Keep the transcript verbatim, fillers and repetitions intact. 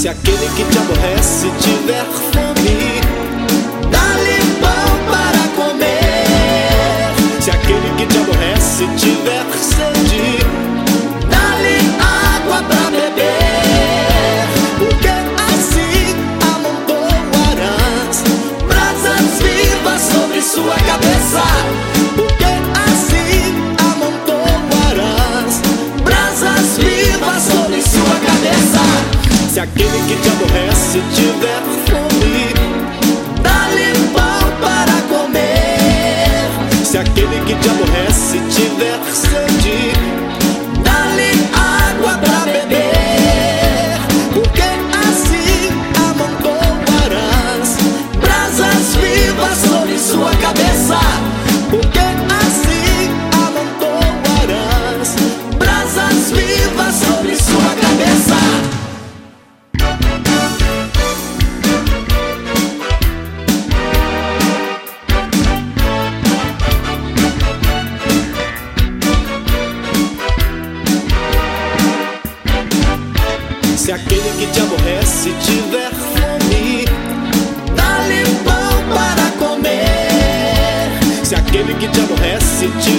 Se aquele que te aborrece tiver fome, dá-lhe pão para comer. Se aquele que te aborrece tiver sede, dá-lhe água para beber. Porque assim amontoarás brasas vivas sobre sua cabeça. Porque assim amontoarás brasas vivas sobre sua cabeça. Se aquele que te aborrece tiver fome, dá-lhe pão para comer. Se aquele que te aborrece tiver sede, dá-lhe água para beber. Porque assim amontoarás brasas vivas sobre sua cabeça. Porque assim amontoarás brasas vivas sobre sua cabeça. Se aquele que te aborrece tiver fome, dá-lhe pão para comer. Se aquele que te aborrece tiver